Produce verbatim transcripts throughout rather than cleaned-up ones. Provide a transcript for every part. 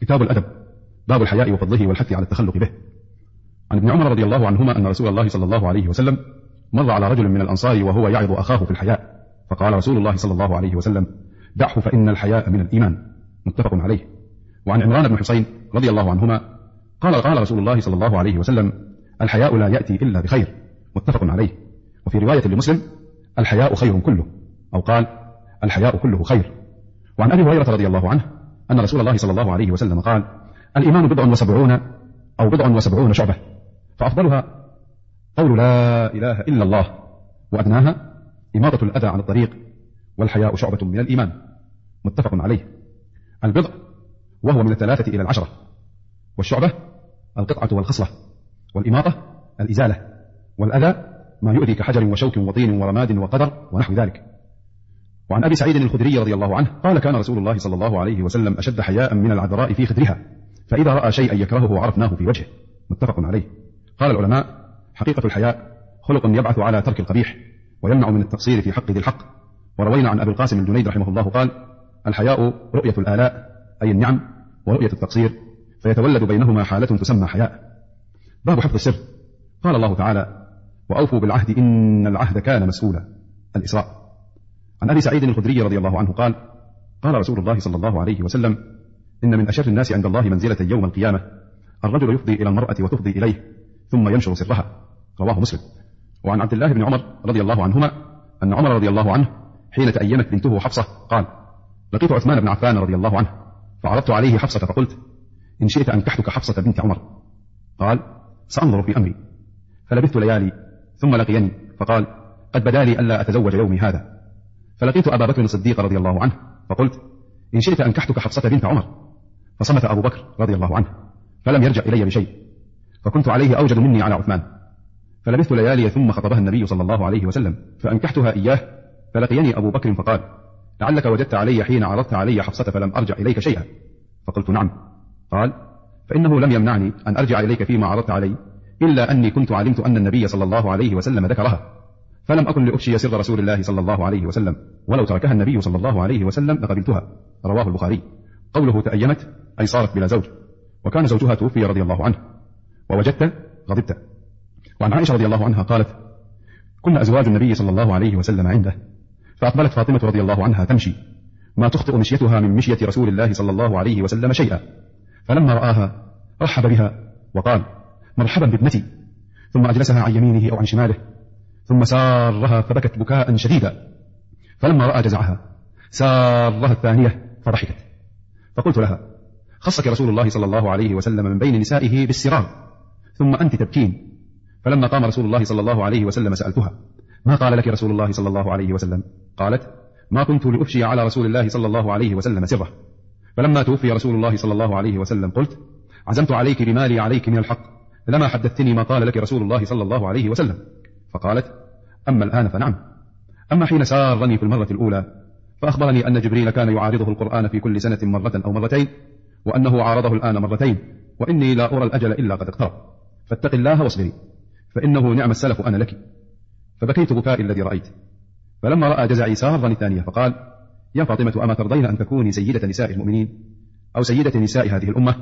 كتاب الأدب، باب الحياء وفضله والحث على التخلق به. عن ابن عمر رضي الله عنهما أن رسول الله صلى الله عليه وسلم مر على رجل من الأنصار وهو يعظ أخاه في الحياء، فقال رسول الله صلى الله عليه وسلم: دعه فإن الحياء من الإيمان. متفق عليه. وعن عمران بن حسين رضي الله عنهما قال قال رسول الله صلى الله عليه وسلم: الحياء لا يأتي إلا بخير. متفق عليه. وفي رواية لمسلم: الحياء خير كله، أو قال: الحياء كله خير. وعن أبي هريرة رضي الله عنه أن رسول الله صلى الله عليه وسلم قال: الإيمان بضع وسبعون أو بضع وسبعون شعبة، فأفضلها قول لا إله إلا الله، وأدناها إماطة الأذى عن الطريق، والحياء شعبة من الإيمان. متفق عليه. البضع وهو من الثلاثة إلى العشرة، والشعبة القطعة والخصلة، والإماطة الإزالة، والأذى ما يؤذي كحجر وشوك وطين ورماد وقدر ونحو ذلك. وعن أبي سعيد الخدري رضي الله عنه قال: كان رسول الله صلى الله عليه وسلم أشد حياء من العذراء في خدرها، فإذا رأى شيئا يكرهه عرفناه في وجهه. متفق عليه. قال العلماء: حقيقة الحياء خلق يبعث على ترك القبيح ويمنع من التقصير في حق ذي الحق. وروينا عن أبي القاسم الجنيد رحمه الله قال: الحياء رؤية الآلاء أي النعم، ورؤية التقصير، فيتولد بينهما حالة تسمى حياء. باب حفظ السر. قال الله تعالى: وأوفوا بالعهد إن العهد كان مسؤولا. الإسراء. عن أبي سعيد الخدري رضي الله عنه قال: قال رسول الله صلى الله عليه وسلم: إن من أشر الناس عند الله منزلة يوم القيامة الرجل يفضي إلى المرأة وتفضي إليه ثم ينشر سرها. رواه مسلم. وعن عبد الله بن عمر رضي الله عنهما أن عمر رضي الله عنه حين تأيمت بنته حفصة قال: لقيت عثمان بن عفان رضي الله عنه فعرضت عليه حفصة فقلت: إن شئت أنكحتك حفصة بنت عمر. قال: سأنظر في أمري. فلبثت ليالي ثم لقيني فقال: قد بدا لي ألا أتزوج يومي هذا. فلقيت أبا بكر الصديق رضي الله عنه فقلت: إن شئت أنكحتك حفصة بنت عمر. فصمت أبو بكر رضي الله عنه فلم يرجع إلي بشيء، فكنت عليه أوجد مني على عثمان. فلبثت ليالي ثم خطبها النبي صلى الله عليه وسلم فأنكحتها إياه. فلقيني أبو بكر فقال: لعلك وجدت علي حين عرضت علي حفصة فلم أرجع إليك شيئا. فقلت: نعم. قال: فإنه لم يمنعني أن أرجع إليك فيما عرضت علي إلا أني كنت علمت أن النبي صلى الله عليه وسلم ذكرها، فلم أكن لأفشي سر رسول الله صلى الله عليه وسلم، ولو تركها النبي صلى الله عليه وسلم لقبلتها. رواه البخاري. قوله تأيمت أي صارت بلا زوج، وكان زوجها توفي رضي الله عنه. ووجدت غضبت. وعن عائشة رضي الله عنها قالت: كنا أزواج النبي صلى الله عليه وسلم عنده، فأقبلت فاطمة رضي الله عنها تمشي ما تخطئ مشيتها من مشية رسول الله صلى الله عليه وسلم شيئا، فلما رآها رحب بها وقال: مرحبا بابنتي، ثم أجلسها عن يمينه أو عن شماله، ثم سارها فبكت بكاء شديدا، فلما رأى جزعها سارها الثانية فضحكت. فقلت لها: خصك رسول الله صلى الله عليه وسلم من بين نسائه بالسرار، ثم أنت تبكين. فلما قام رسول الله صلى الله عليه وسلم سألتها: ما قال لك رسول الله صلى الله عليه وسلم؟ قالت: ما كنت لأفشي على رسول الله صلى الله عليه وسلم سره. فلما توفي رسول الله صلى الله عليه وسلم قلت: عزمت عليك بما لي عليك من الحق، لما حدثتني ما قال لك رسول الله صلى الله عليه وسلم. فقالت: أما الآن فنعم. أما حين سارني في المرة الأولى فأخبرني أن جبريل كان يعارضه القرآن في كل سنة مرة أو مرتين، وأنه عارضه الآن مرتين، وإني لا أرى الأجل إلا قد اقترب، فاتق الله واصبري، فإنه نعم السلف أنا لك. فبكيت بكائي الذي رأيت. فلما رأى جزعي سارني الثانية فقال: يا فاطمة، أما ترضين أن تكوني سيدة نساء المؤمنين أو سيدة نساء هذه الأمة؟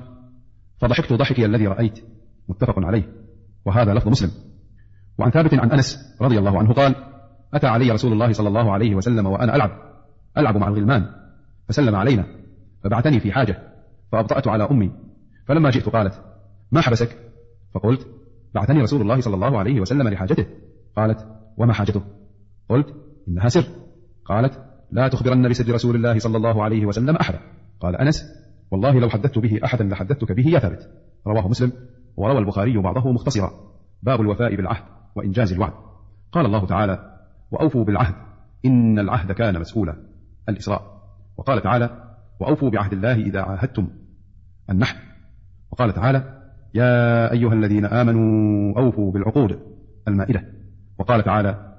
فضحكت ضحكي الذي رأيت. متفق عليه. وهذا لفظ مسلم. وعن ثابت عن أنس رضي الله عنه قال: أتى علي رسول الله صلى الله عليه وسلم وأنا ألعب ألعب مع الغلمان، فسلم علينا فبعثني في حاجة، فأبطأت على أمي. فلما جئت قالت: ما حبسك؟ فقلت: بعثني رسول الله صلى الله عليه وسلم لحاجته. قالت: وما حاجته؟ قلت: إنها سر. قالت: لا تخبرن بسر رسول الله صلى الله عليه وسلم أحدا. قال أنس: والله لو حدثت به أحدا لحدثتك به يا ثابت. رواه مسلم. وروى البخاري بعضه مختصرا. باب الوفاء بالعهد وإنجاز الوعد. قال الله تعالى: وأوفوا بالعهد إن العهد كان مسؤولا. الإسراء. وقال تعالى: وأوفوا بعهد الله إذا عاهدتم. النحل. وقال تعالى: يا أيها الذين آمنوا أوفوا بالعقود. المائدة. وقال تعالى: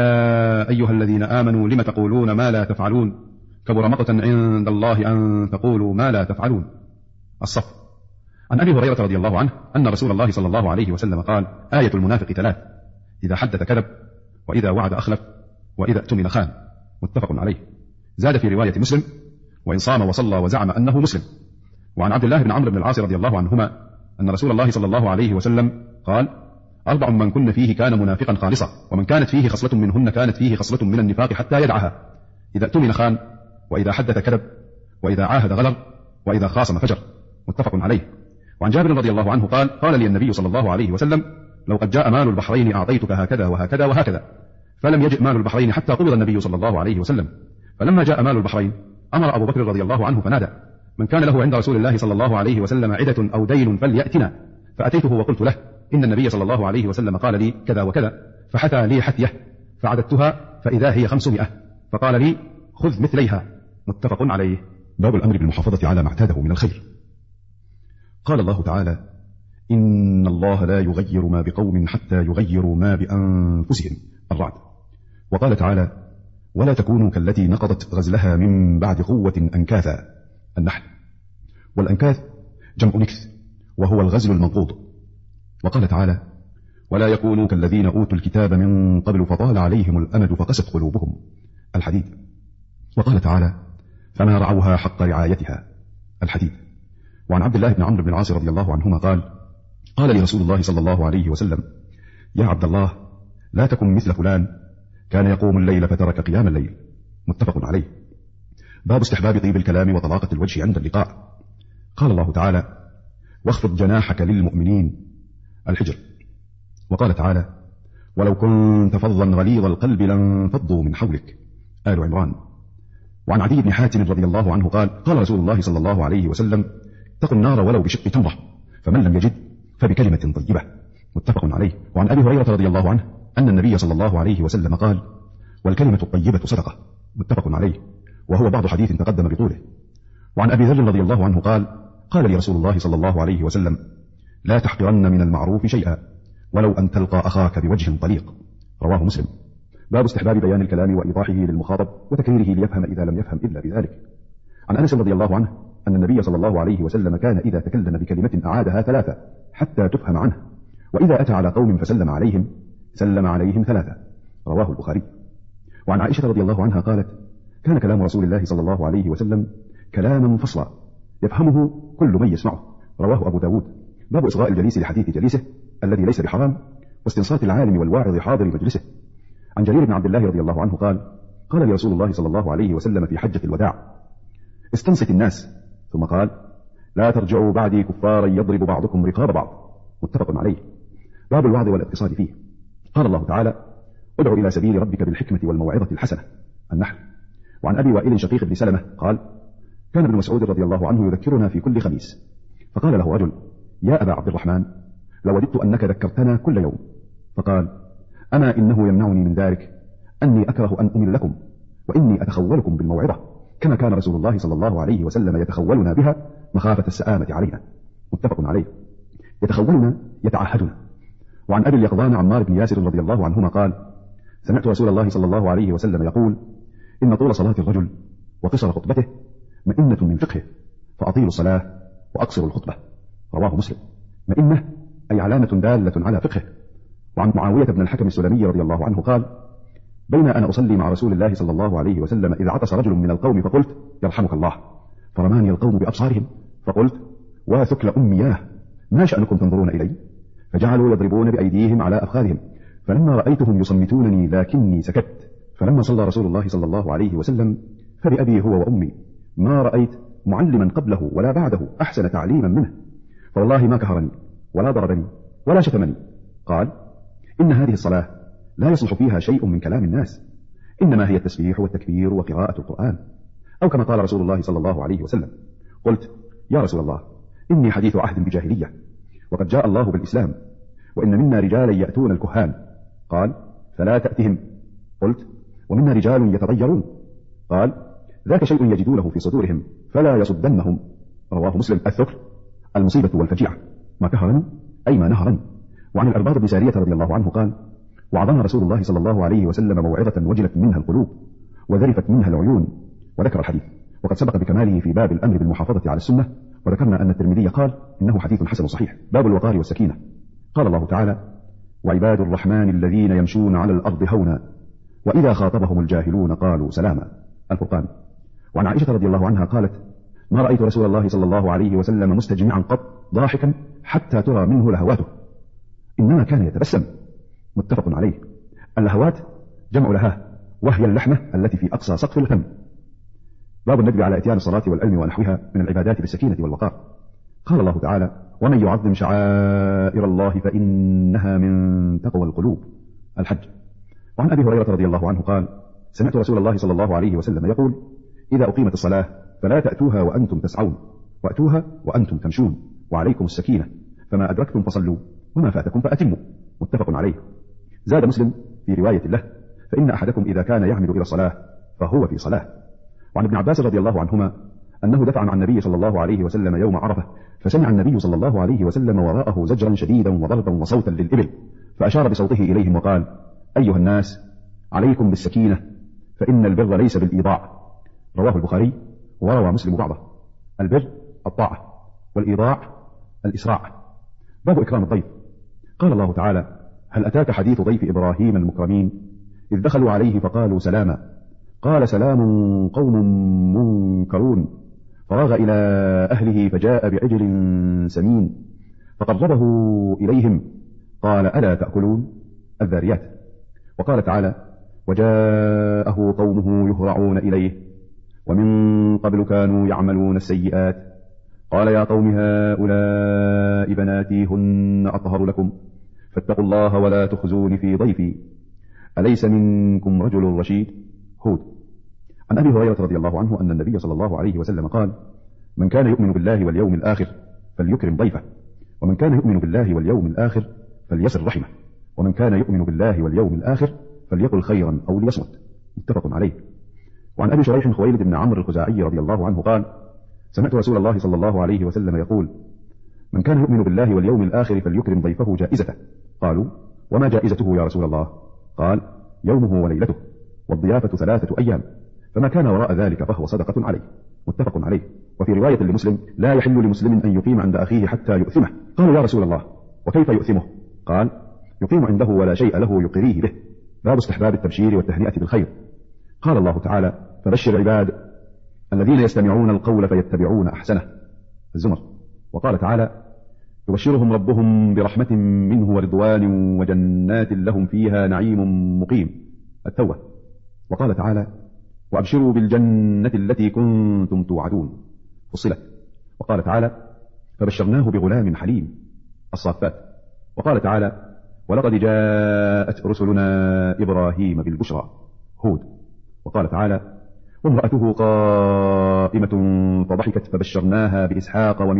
يا أيها الذين آمنوا لم تقولون ما لا تفعلون كبر مقتا عند الله أن تقولوا ما لا تفعلون. الصف. عن أبي هريرة رضي الله عنه أن رسول الله صلى الله عليه وسلم قال: آية المنافق ثلاث: إذا حدث كذب، وإذا وعد أخلف، وإذا اؤتمن خان. متفق عليه. زاد في رواية مسلم: وإن صام وصلى وزعم أنه مسلم. وعن عبد الله بن عمرو بن العاص رضي الله عنهما أن رسول الله صلى الله عليه وسلم قال: أربع من كن فيه كان منافقا خالصا، ومن كانت فيه خصلة منهن كانت فيه خصلة من النفاق حتى يدعها: إذا اؤتمن خان، وإذا حدث كذب، وإذا عاهد غدر، وإذا خاصم فجر. متفق عليه. وعن جابر رضي الله عنه قال: قال لي النبي صلى الله عليه وسلم: لو قد جاء مال البحرين أعطيتك هكذا وهكذا وهكذا. فلم يجئ مال البحرين حتى قبض النبي صلى الله عليه وسلم. فلما جاء مال البحرين أمر أبو بكر رضي الله عنه فنادى: من كان له عند رسول الله صلى الله عليه وسلم عدة أو دين فليأتنا. فأتيته وقلت له: إن النبي صلى الله عليه وسلم قال لي كذا وكذا، فحثى لي حثية فعددتها فإذا هي خمسمائة، فقال لي: خذ مثليها. متفق عليه. باب الأمر بالمحافظة على ما اعتاده من الخير. قال الله تعالى: إن الله لا يغير ما بقوم حتى يغيروا ما بأنفسهم. الرعد. وقال تعالى: ولا تكونوا كالتي نقضت غزلها من بعد قوة أنكاثا. النحل. والأنكاث جمع نكث، وهو الغزل المنقوض. وقال تعالى: ولا يكونوا كالذين أوتوا الكتاب من قبل فطال عليهم الأمد فقست قلوبهم. الحديد. وقال تعالى: فما رعوها حق رعايتها. الحديد. وعن عبد الله بن عمرو بن العاص رضي الله عنهما قال: قال لي رسول الله صلى الله عليه وسلم: يا عبد الله، لا تكن مثل فلان كان يقوم الليل فترك قيام الليل. متفق عليه. باب استحباب طيب الكلام وطلاقة الوجه عند اللقاء. قال الله تعالى: واخفض جناحك للمؤمنين. الحجر. وقال تعالى: ولو كنت فظا غليظ القلب لانفضوا من حولك. آل عمران. وعن عدي بن حاتم رضي الله عنه قال: قال رسول الله صلى الله عليه وسلم: اتقوا النار ولو بشق تمرة، فمن لم يجد فبكلمة طيبة. متفق عليه. وعن أبي هريرة رضي الله عنه أن النبي صلى الله عليه وسلم قال: والكلمة الطيبة صدقة. متفق عليه، وهو بعض حديث تقدم بطوله. وعن أبي ذر رضي الله عنه قال: قال لي رسول الله صلى الله عليه وسلم: لا تحقرن من المعروف شيئا ولو أن تلقى أخاك بوجه طليق. رواه مسلم. باب استحباب بيان الكلام وإيضاحه للمخاطب وتكريره ليفهم إذا لم يفهم إلا بذلك. عن أنس رضي الله عنه أن النبي صلى الله عليه وسلم كان إذا تكلم بكلمة أعادها ثلاثة حتى تفهم عنه، وإذا أتى على قوم فسلم عليهم سلم عليهم ثلاثة. رواه البخاري. وعن عائشة رضي الله عنها قالت: كان كلام رسول الله صلى الله عليه وسلم كلاما فصلا يفهمه كل من يسمعه. رواه أبو داود. باب إصغاء الجليس لحديث جليسه الذي ليس بحرام، واستنصات العالم والواعظ حاضر مجلسه. عن جرير بن عبد الله رضي الله عنه قال: قال لي رسول الله صلى الله عليه وسلم في حجة الوداع: استنصت الناس. ثم قال: لا ترجعوا بعدي كفارا يضرب بعضكم رقاب بعض. متفق عليه. باب الوعظ والاقتصاد فيه. قال الله تعالى: ادع إلى سبيل ربك بالحكمة والموعظة الحسنة. النحل. وعن أبي وائل شقيق بن سلمة قال: كان ابن مسعود رضي الله عنه يذكرنا في كل خميس، فقال له رجل: يا أبا عبد الرحمن، لوددت أنك ذكرتنا كل يوم. فقال: أما إنه يمنعني من ذلك أني أكره أن أمل لكم، وإني أتخولكم بالموعظة كما كان رسول الله صلى الله عليه وسلم يتخولنا بها مخافة السآمة علينا. متفق عليه. يتخولنا يتعهدنا. وعن أبي اليقظان عمار بن ياسر رضي الله عنهما قال: سمعت رسول الله صلى الله عليه وسلم يقول: إن طول صلاة الرجل وقصر خطبته مئنة من فقهه، فأطيلوا الصلاة وأقصروا الخطبة. رواه مسلم. مئنة أي علامة دالة على فقهه. وعن معاوية بن الحكم السلمي رضي الله عنه قال: بين أنا أصلي مع رسول الله صلى الله عليه وسلم إذ عطس رجل من القوم فقلت: يرحمك الله، فرماني القوم بأبصارهم، فقلت: واثكل أمياه، ما شأنكم تنظرون إلي؟ فجعلوا يضربون بأيديهم على أفخاذهم، فلما رأيتهم يصمتونني لكني سكت. فلما صلى رسول الله صلى الله عليه وسلم فبأبي هو وأمي ما رأيت معلما قبله ولا بعده أحسن تعليما منه، فوالله ما كهرني ولا ضربني ولا شتمني. قال: إن هذه الصلاة لا يصلح فيها شيء من كلام الناس، إنما هي التسبيح والتكبير وقراءة القرآن، أو كما قال رسول الله صلى الله عليه وسلم. قلت: يا رسول الله، إني حديث عهد بجاهلية، وقد جاء الله بالإسلام، وإن منا رجالا يأتون الكهان. قال: فلا تأتهم. قلت: ومنا رجال يتطيرون. قال: ذاك شيء يجدونه في صدورهم فلا يصدنهم. رواه مسلم. الثكر المصيبة والفجيعة. ما كهرني أي ما نهرني. وعن الأرباط بن سارية رضي الله عنه قال: وعظنا رسول الله صلى الله عليه وسلم موعظة وجلت منها القلوب وذرفت منها العيون. وذكر الحديث، وقد سبق بكماله في باب الأمر بالمحافظة على السنة، وذكرنا أن الترمذي قال إنه حديث حسن صحيح. باب الوقار والسكينة. قال الله تعالى: وعباد الرحمن الذين يمشون على الأرض هونا وإذا خاطبهم الجاهلون قالوا سلاما. الفرقان. وعن عائشة رضي الله عنها قالت: ما رأيت رسول الله صلى الله عليه وسلم مستجمعا قط ضاحكا حتى ترى منه لهواته، إنما كان يتبسم. متفق عليه. اللهوات جمع لهاه، وهي اللحمة التي في أقصى سقف الفم. باب الندب على إتيان الصلاة والعلم ونحوها من العبادات بالسكينة والوقار. قال الله تعالى: ومن يعظم شعائر الله فإنها من تقوى القلوب. الحج. وعن أبي هريرة رضي الله عنه قال: سمعت رسول الله صلى الله عليه وسلم يقول: إذا أقيمت الصلاة فلا تأتوها وأنتم تسعون، وأتوها وأنتم تمشون، وعليكم السكينة، فما أدركتم فصلوا وما فاتكم فأتموا. متفق عليه. زاد مسلم في رواية له: فإن أحدكم إذا كان يعمد إلى الصلاة فهو في صلاة. وعن ابن عباس رضي الله عنهما أنه دفع مع النبي صلى الله عليه وسلم يوم عرفة، فسمع النبي صلى الله عليه وسلم وراءه زجرا شديدا وضربا وصوتا للإبل، فأشار بصوته إليهم وقال: أيها الناس، عليكم بالسكينة، فإن البر ليس بالإيضاع. رواه البخاري وروى مسلم بعضه. البر الطاعة، والإيضاع الإسراع. باب إكرام الضيف. قال الله تعالى: هل أتاك حديث ضيف إبراهيم المكرمين إذ دخلوا عليه فقالوا سلاما، قال سلام قوم منكرون، فراغ إلى أهله فجاء بعجل سمين فقربه إليهم قال ألا تأكلون. الذاريات. وقال تعالى: وجاءه قومه يهرعون إليه ومن قبل كانوا يعملون السيئات، قال يا قوم هؤلاء بناتي هن أطهر لكم فاتقوا الله ولا تخزون في ضيفي أليس منكم رجل رشيد. هود. عن أبي هريرة رضي الله عنه أن النبي صلى الله عليه وسلم قال: من كان يؤمن بالله واليوم الآخر فليكرم ضيفه، ومن كان يؤمن بالله واليوم الآخر فليصل رحمه، ومن كان يؤمن بالله واليوم الآخر فليقل خيرا أو ليصمت. متفق عليه. وعن أبي شريح خويلد بن عمرو الخزاعي رضي الله عنه قال: سمعت رسول الله صلى الله عليه وسلم يقول: من كان يؤمن بالله واليوم الآخر فليكرم ضيفه جائزته. قالوا: وما جائزته يا رسول الله؟ قال: يومه وليلته، والضيافة ثلاثة أيام، فما كان وراء ذلك فهو صدقة عليه. متفق عليه. وفي رواية لمسلم: لا يحل لمسلم أن يقيم عند أخيه حتى يؤثمه. قالوا: يا رسول الله وكيف يؤثمه؟ قال: يقيم عنده ولا شيء له يقريه به. باب استحباب التبشير والتهنئة بالخير. قال الله تعالى: فبشر عباد الذين يستمعون القول فيتبعون أحسنه. الزمر. وقال تعالى: يبشرهم ربهم برحمة منه ورضوان وجنات لهم فيها نعيم مقيم. التوبة. وقال تعالى: وأبشروا بالجنة التي كنتم توعدون. فصلت. وقال تعالى: فبشرناه بغلام حليم. الصافات. وقال تعالى: ولقد جاءت رسلنا إبراهيم بالبشرى. هود. وقال تعالى: وامرأته قائمة فضحكت فبشرناها بإسحاق ومن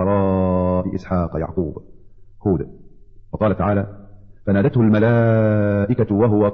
وراء إسحاق يعقوب. هود. وقال تعالى: فنادته الملائكة وهو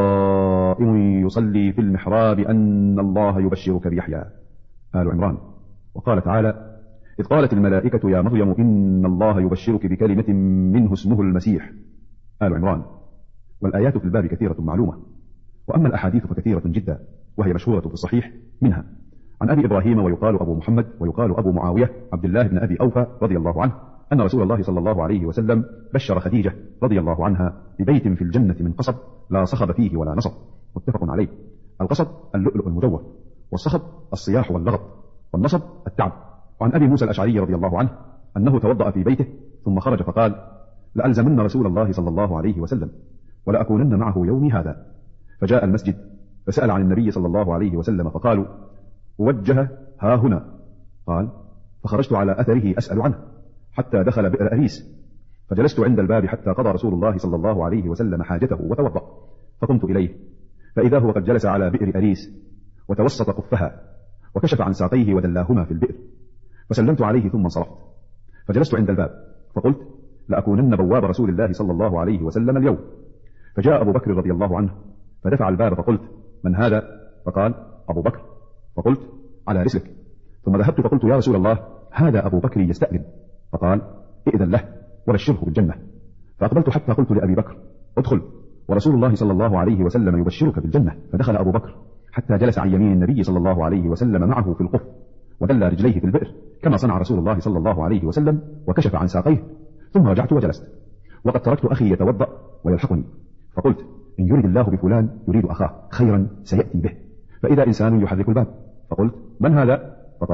قائم يصلي في المحراب أن الله يبشرك بيحيى. آل عمران. وقال تعالى: إذ قالت الملائكة يا مريم إن الله يبشرك بكلمة منه اسمه المسيح. آل عمران. والآيات في الباب كثيرة معلومة، وأما الأحاديث فكثيرة جدا، وهي مشهورة في الصحيح. منها عن أبي إبراهيم ويقال أبو محمد ويقال أبو معاوية عبد الله بن أبي أوفى رضي الله عنه أن رسول الله صلى الله عليه وسلم بشر خديجة رضي الله عنها ببيت في الجنة من قصب لا صخب فيه ولا نصب. متفق عليه. القصب اللؤلؤ المجوف، والصخب الصياح واللغط، والنصب التعب. وعن أبي موسى الأشعري رضي الله عنه أنه توضأ في بيته ثم خرج فقال: لألزمن رسول الله صلى الله عليه وسلم ولأكونن معه يومي هذا. فجاء المسجد فسأل عن النبي صلى الله عليه وسلم فقالوا: وجه ها هنا. قال: فخرجت على أثره أسأل عنه حتى دخل بئر أريس، فجلست عند الباب حتى قضى رسول الله صلى الله عليه وسلم حاجته وتوضأ، فقمت إليه فإذا هو قد جلس على بئر أريس وتوسط قفها وكشف عن ساقيه ودلاهما في البئر، فسلمت عليه ثم انصرفت، فجلست عند الباب فقلت: لأكونن بواب رسول الله صلى الله عليه وسلم اليوم. فجاء أبو بكر رضي الله عنه فدفع الباب فقلت: من هذا؟ فقال: أبو بكر. فقلت: على رسلك. ثم ذهبت فقلت: يا رسول الله هذا أبو بكر يستأذن. فقال: ائذن له وبشره بالجنة. فأقبلت حتى قلت لأبي بكر: ادخل ورسول الله صلى الله عليه وسلم يبشرك بالجنة. فدخل أبو بكر حتى جلس عن يمين النبي صلى الله عليه وسلم معه في القف ودل رجليه في البئر كما صنع رسول الله صلى الله عليه وسلم، وكشف عن ساقيه، ثم رجعت وجلست، وقد تركت أخي يتوضأ ويلحقني، فقلت: إن يريد الله بفلان يريد أخاه خيرا سيأتي به. فإذا إنسان يحرك الباب، فقلت: من هذا؟ فقال: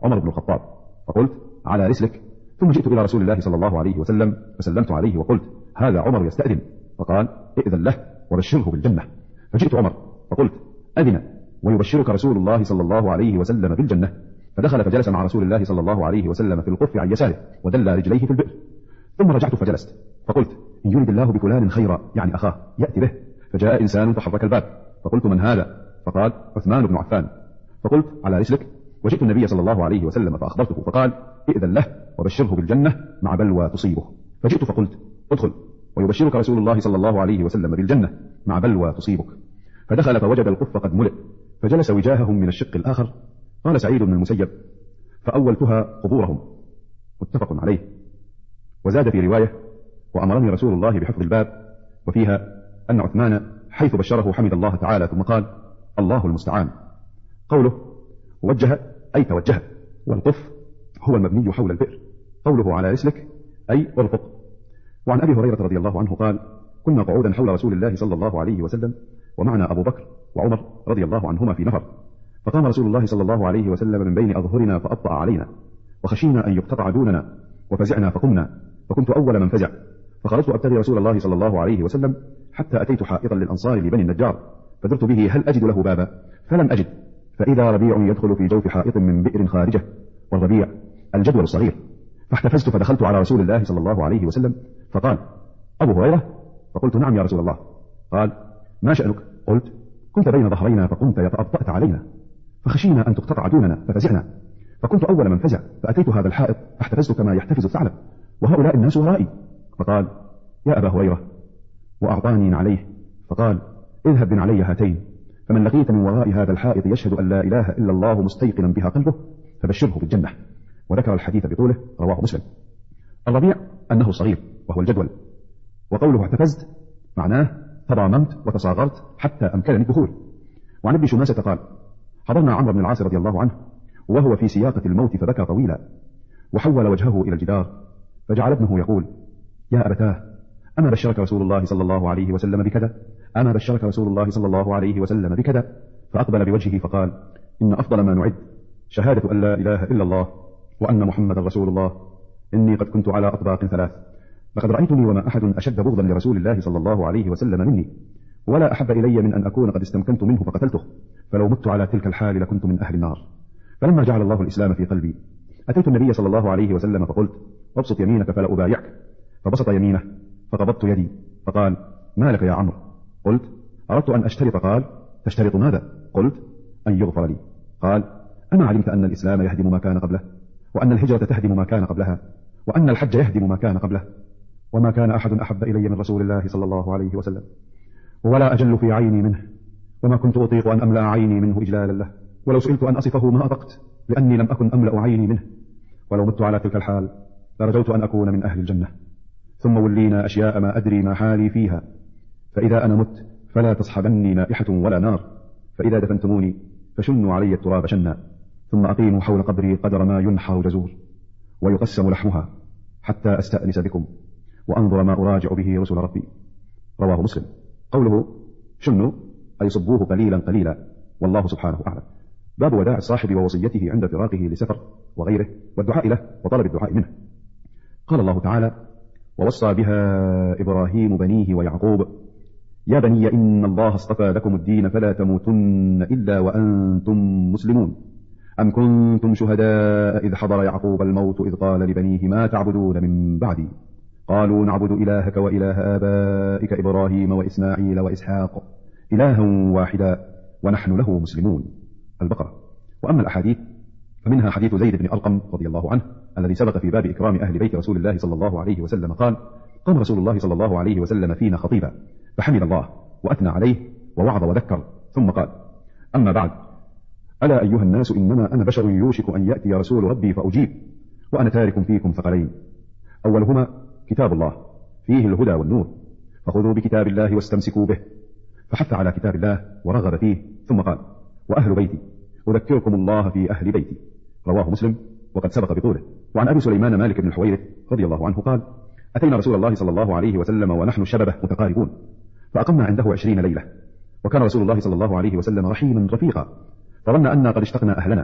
عمر بن الخطاب، فقلت على رسلك. ثم جئت إلى رسول الله صلى الله عليه وسلم فسلمت عليه وقلت هذا عمر يستأذن، فقال ائذن له وبشره بالجنة. فجئت عمر فقلت أذن ويبشرك رسول الله صلى الله عليه وسلم بالجنة. فدخل فجلس مع رسول الله صلى الله عليه وسلم في القف عن يساره ودل رجليه في البئر. ثم رجعت فجلست فقلت إن يريد الله بفلان خيرا يعني أخاه يأتي به. فجاء إنسان فحرك الباب، فقلت من هذا؟ فقال عثمان بن عفان. فقلت على رسلك. وجئت النبي صلى الله عليه وسلم فأخبرته، فقال ائذن له وبشره بالجنة مع بلوى تصيبه. فجئت فقلت ادخل ويبشرك رسول الله صلى الله عليه وسلم بالجنة مع بلوى تصيبك. فدخل فوجد القف قد ملئ، فجلس وجاههم من الشق الآخر. قال سعيد بن المسيب فأولتها قبورهم، متفق عليه. وزاد في رواية وأمرني رسول الله بحفظ الباب، وفيها أن عثمان حيث بشره حمد الله تعالى ثم قال الله المستعان. قوله وجه أي توجه، والقف هو المبني حول البئر. قوله على رسلك أي ارفق. وعن أبي هريرة رضي الله عنه قال كنا قعودا حول رسول الله صلى الله عليه وسلم ومعنا أبو بكر وعمر رضي الله عنهما في نفر، فقام رسول الله صلى الله عليه وسلم من بين أظهرنا فأبطأ علينا، وخشينا أن يقتطع دوننا وفزعنا فقمنا، فكنت أول من فزع، فخرجت أبتغي رسول الله صلى الله عليه وسلم حتى أتيت حائطا للأنصار لبني النجار، فدرت به هل أجد له بابا، فلم أجد، فإذا ربيع يدخل في جوف حائط من بئر خارجه، والربيع الجدول الصغير. فاحتفزت فدخلت على رسول الله صلى الله عليه وسلم فقال أبو هريرة؟ فقلت نعم يا رسول الله. قال ما شأنك؟ قلت كنت بين ظهرينا فقمت فأبطأت علينا، فخشينا أن تقتطع دوننا ففزعنا، فكنت أول من فزع، فأتيت هذا الحائط فاحتفزت كما يحتفز الثعلب، وهؤلاء الناس ورائي. فقال يا أبا هريرة، وأعطاني عليه، فقال اذهب بن علي هاتين، فمن لقيت من وراء هذا الحائط يشهد أن لا إله إلا الله مستيقنا بها قلبه فبشره بالجنة. وذكر الحديث بطوله، رواه مسلم. الربيع أنه صغير وهو الجدول، وقوله احتفزت معناه تضاممت وتصاغرت حتى أمكنني الدخول. وعن ابن شماسة قال حضرنا عمرو بن العاص رضي الله عنه وهو في سياقة الموت فبكى طويلا، وحول وجهه إلى الجدار، فجعل ابنه يقول يا أبتاه أما بشرك رسول الله صلى الله عليه وسلم بكذا؟ أما بشرك رسول الله صلى الله عليه وسلم بكذا؟ فأقبل بوجهه فقال إن أفضل ما نعد شهادة أن لا إله إلا الله وأن محمد رسول الله، إني قد كنت على أطباق ثلاث، لقد رأيتني وما أحد أشد بغضا لرسول الله صلى الله عليه وسلم مني، ولا أحب إلي من أن أكون قد استمكنت منه فقتلته، فلو مت على تلك الحال لكنت من أهل النار. فلما جعل الله الإسلام في قلبي أتيت النبي صلى الله عليه وسلم فقلت ابسط يمينك فلا أبايعك، فبسط يمينه فقبضت يدي، فقال ما لك يا عمرو؟ قلت أردت أن أشترط. قال تشترط ماذا؟ قلت أن يغفر لي. قال أما علمت أن الإسلام يهدم ما كان قبله، وأن الهجرة تهدم ما كان قبلها، وأن الحج يهدم ما كان قبله، وما كان أحد أحب إلي من رسول الله صلى الله عليه وسلم، ولا أجل في عيني منه، وما كنت أطيق أن أملأ عيني منه إجلالا له، ولو سئلت أن أصفه ما أطقت لأني لم أكن أملأ عيني منه، ولو مت على تلك الحال لرجوت أن أكون من أهل الجنة. ثم ولينا أشياء ما أدري ما حالي فيها، فإذا أنا مت فلا تصحبني نائحة ولا نار، فإذا دفنتموني فشنوا علي التراب شنا، ثم أقيموا حول قبري قدر ما ينحر جزور ويقسم لحمها حتى أستأنس بكم وأنظر ما أراجع به رسل ربي. رواه مسلم. قوله شنوا أي صبوه قليلا قليلا، والله سبحانه أعلم. باب وداع الصاحب ووصيته عند فراقه لسفر وغيره، والدعاء له وطلب الدعاء منه. قال الله تعالى ووصى بها إبراهيم بنيه ويعقوب يا بني إن الله اصطفى لكم الدين فلا تموتن إلا وأنتم مسلمون، أم كنتم شهداء إذ حضر يعقوب الموت إذ قال لبنيه ما تعبدون من بعدي، قالوا نعبد إلهك وإله آبائك إبراهيم وإسماعيل وإسحاق إلها واحدا ونحن له مسلمون. البقرة. وأما الأحاديث فمنها حديث زيد بن أرقم رضي الله عنه الذي سبق في باب إكرام أهل بيت رسول الله صلى الله عليه وسلم قال قام رسول الله صلى الله عليه وسلم فينا خطيبا فحمد الله وأثنى عليه ووعظ وذكر، ثم قال أما بعد، ألا أيها الناس إنما أنا بشر يوشك أن يأتي رسول ربي فأجيب، وأنا تارك فيكم ثقلين، أولهما كتاب الله فيه الهدى والنور، فخذوا بكتاب الله واستمسكوا به، فحث على كتاب الله ورغب فيه، ثم قال وأهل بيتي أذكركم الله في أهل بيتي. رواه مسلم وقد سبق بطوله. وعن أبي سليمان مالك بن الحويرث رضي الله عنه قال أتينا رسول الله صلى الله عليه وسلم ونحن شببه متقاربون، فأقمنا عنده عشرين ليلة، وكان رسول الله صلى الله عليه وسلم رحيما رفيقا، فظن أننا قد اشتقنا أهلنا،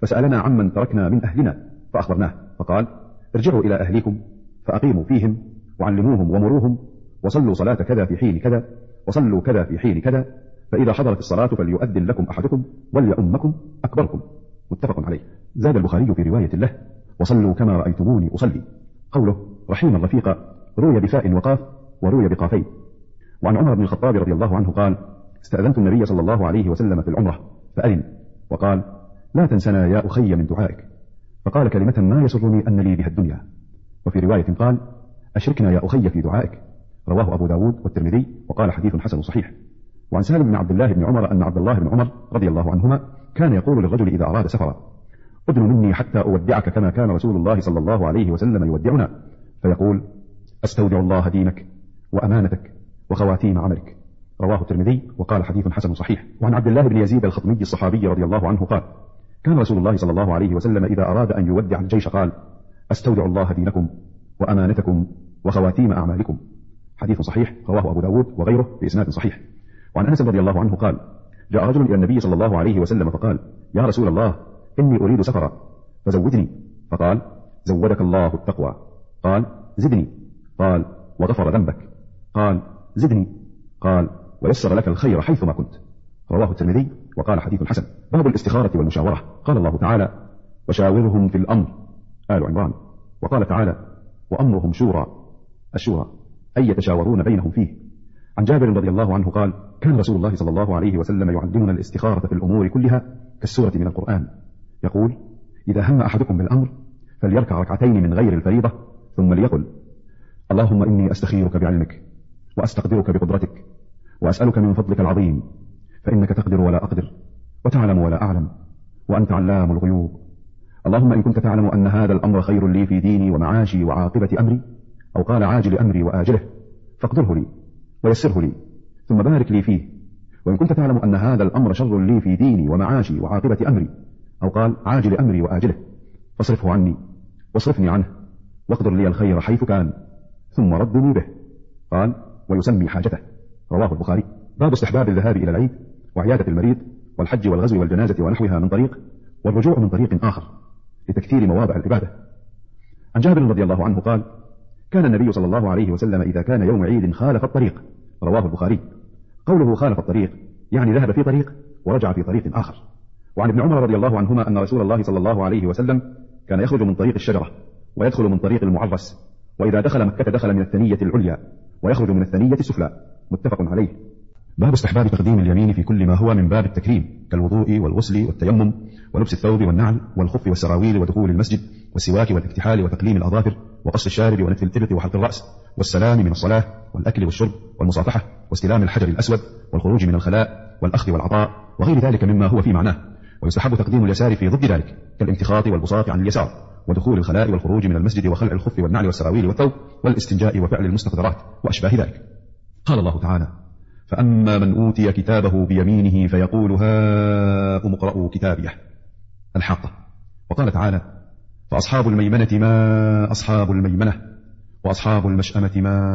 فسألنا عمن تركنا من أهلنا فأخبرناه، فقال: ارجعوا إلى أهليكم فأقيموا فيهم وعلموهم ومروهم، وصلوا صلاة كذا في حين كذا، وصلوا كذا في حين كذا، فإذا حضرت الصلاة فليؤذن لكم أحدكم وليؤمكم أكبركم. متفق عليه. زاد البخاري في رواية له: وصلوا كما رأيتموني أصلي. قوله رحيما رفيقا روي بفاء وقاف وروي بقافين. وعن عمر بن الخطاب رضي الله عنه قال: استأذنت النبي صلى الله عليه وسلم في العمرة فأذن وقال: لا تنسنا يا أخي من دعائك، فقال كلمة ما يسرني أن لي بها الدنيا. وفي رواية قال: أشركنا يا أخي في دعائك. رواه أبو داود والترمذي وقال حديث حسن صحيح. وعن سالم بن عبد الله بن عمر أن عبد الله بن عمر رضي الله عنهما كان يقول للرجل إذا أراد سفرا: أدن مني حتى أودعك كما كان رسول الله صلى الله عليه وسلم يودعنا، فيقول: أستودع الله دينك وأمانتك وخواتيم عملك. رواه الترمذي وقال حديث حسن صحيح. وعن عبد الله بن يزيد الخطمي الصحابي رضي الله عنه قال: كان رسول الله صلى الله عليه وسلم إذا أراد أن يودع الجيش قال: أستودع الله دينكم وأمانتكم وخواتيم أعمالكم. حديث صحيح رواه أبو داود وغيره بإسناد صحيح. وعن أنس رضي الله عنه قال: جاء رجل إلى النبي صلى الله عليه وسلم فقال: يا رسول الله إني أريد سفرا فزودني. فقال: زودك الله التقوى. قال: زدني. قال: وغفر ذنبك. قال: زدني. قال: ويسر لك الخير حيثما كنت. رواه الترمذي وقال حديث حسن. باب الاستخارة والمشاورة. قال الله تعالى: وشاورهم في الأمر، آل عمران. وقال تعالى: وأمرهم شورى، الشورى أي يتشاورون بينهم فيه. عن جابر رضي الله عنه قال: كان رسول الله صلى الله عليه وسلم يعلمنا الاستخارة في الأمور كلها كالسورة من القرآن. يقول: إذا هم أحدكم بالأمر فليركع ركعتين من غير الفريضة ثم ليقل: اللهم إني أستخيرك بعلمك وأستقدرك بقدرتك وأسألك من فضلك العظيم، فإنك تقدر ولا أقدر وتعلم ولا أعلم وأنت علام الغيوب. اللهم إن كنت تعلم أن هذا الأمر خير لي في ديني ومعاشي وعاقبة أمري، أو قال عاجل أمري وآجله، فاقدره لي ويسره لي ثم بارك لي فيه. وإن كنت تعلم أن هذا الأمر شر لي في ديني ومعاشي وعاقبة أمري، أو قال عاجل أمري وآجله، فاصرفه عني واصرفني عنه واقدر لي الخير حيث كان ثم ردني به. قال: ويسمي حاجته. رواه البخاري. باب استحباب الذهاب إلى العيد وعيادة المريض والحج والغزو والجنازة ونحوها من طريق، والرجوع من طريق آخر لتكثير مواضع العبادة. عن جابر رضي الله عنه قال: كان النبي صلى الله عليه وسلم إذا كان يوم عيد خالف الطريق. رواه البخاري. قوله خالف الطريق يعني ذهب في طريق ورجع في طريق آخر. وعن ابن عمر رضي الله عنهما أن رسول الله صلى الله عليه وسلم كان يخرج من طريق الشجرة ويدخل من طريق المعرس، وإذا دخل مكة دخل من الثنية العليا ويخرج من الثنية السفلى. متفق عليه. باب استحباب تقديم اليمين في كل ما هو من باب التكريم كالوضوء والغسل والتيمم ولبس الثوب والنعل والخف والسراويل ودخول المسجد والسواك والاكتحال وتقليم الأظافر وقص الشارب ونتف الإبط وحلق الرأس والسلام من الصلاة والأكل والشرب والمصافحة واستلام الحجر الأسود والخروج من الخلاء والأخذ والعطاء وغير ذلك مما هو في معناه. ويستحب تقديم اليسار في ضد ذلك كالامتخاط والبساط عن اليسار ودخول الخلاء والخروج من المسجد وخلع الخف والنعل والسراويل والثوب والاستنجاء وفعل المستقدرات وأشباه ذلك. قال الله تعالى: فأما من أوتي كتابه بيمينه فيقول هاؤم اقرءوا كتابيه، الحاقة. وقال تعالى: فأصحاب الميمنة ما أصحاب الميمنة وأصحاب المشأمة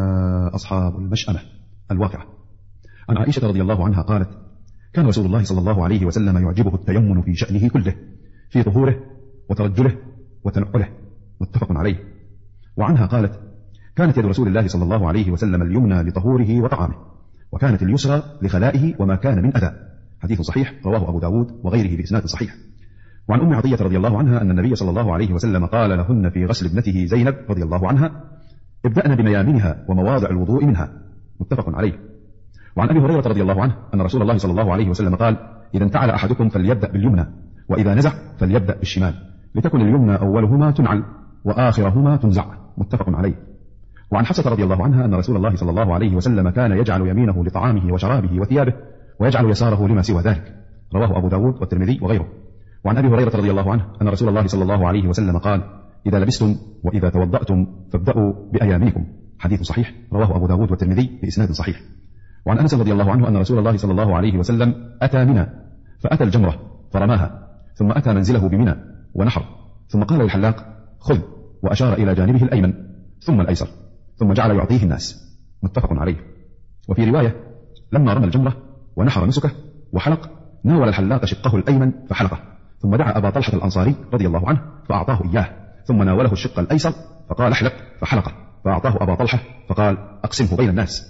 ما أصحاب المشأمة، الواقعة. عن عائشة رضي الله عنها قالت: كان رسول الله صلى الله عليه وسلم يعجبه التيمن في شأنه كله، في طهوره وترجله وتنعله. متفق عليه. وعنها قالت: كانت يد رسول الله صلى الله عليه وسلم اليمنى لطهوره وطعامه، وكانت اليسرى لخلائه وما كان من أذى. حديث صحيح رواه أبو داود وغيره بإسناد صحيح. وعن أم عطية رضي الله عنها أن النبي صلى الله عليه وسلم قال لهن في غسل ابنته زينب رضي الله عنها: ابدأن بميامنها ومواضع الوضوء منها. متفق عليه. وعن أبي هريرة رضي الله عنه أن رسول الله صلى الله عليه وسلم قال: إذا انتعل أحدكم فليبدأ باليمنى، وإذا نزع فليبدأ بالشمال، لتكن اليمنى أولهما تنعل وآخرهما تنزع. متفق عليه. وعن حفصة رضي الله عنها أن رسول الله صلى الله عليه وسلم كان يجعل يمينه لطعامه وشرابه وثيابه ويجعل يساره لما سوى ذلك. رواه أبو داود والترمذي وغيره. وعن أبي هريرة رضي الله عنه أن رسول الله صلى الله عليه وسلم قال: إذا لبستم وإذا توضأتم فابدأوا بأيامنكم. حديث صحيح رواه أبو داود والترمذي بإسناد صحيح. وعن أنس رضي الله عنه أن رسول الله صلى الله عليه وسلم أتى منى فأتى الجمرة فرماها، ثم أتى منزله بمنى ونحر، ثم قال للحلاق: خذ، وأشار إلى جانبه الأيمن ثم الأيسر، ثم جعل يعطيه الناس. متفق عليه. وفي رواية: لما رمى الجمرة ونحر نسكه وحلق، ناول الحلاق شقه الأيمن فحلقه، ثم دعا أبا طلحة الأنصاري رضي الله عنه فأعطاه إياه، ثم ناوله الشق الأيسر فقال احلق، فحلقه، فأعطاه أبا طلحة فقال أقسمه بين الناس.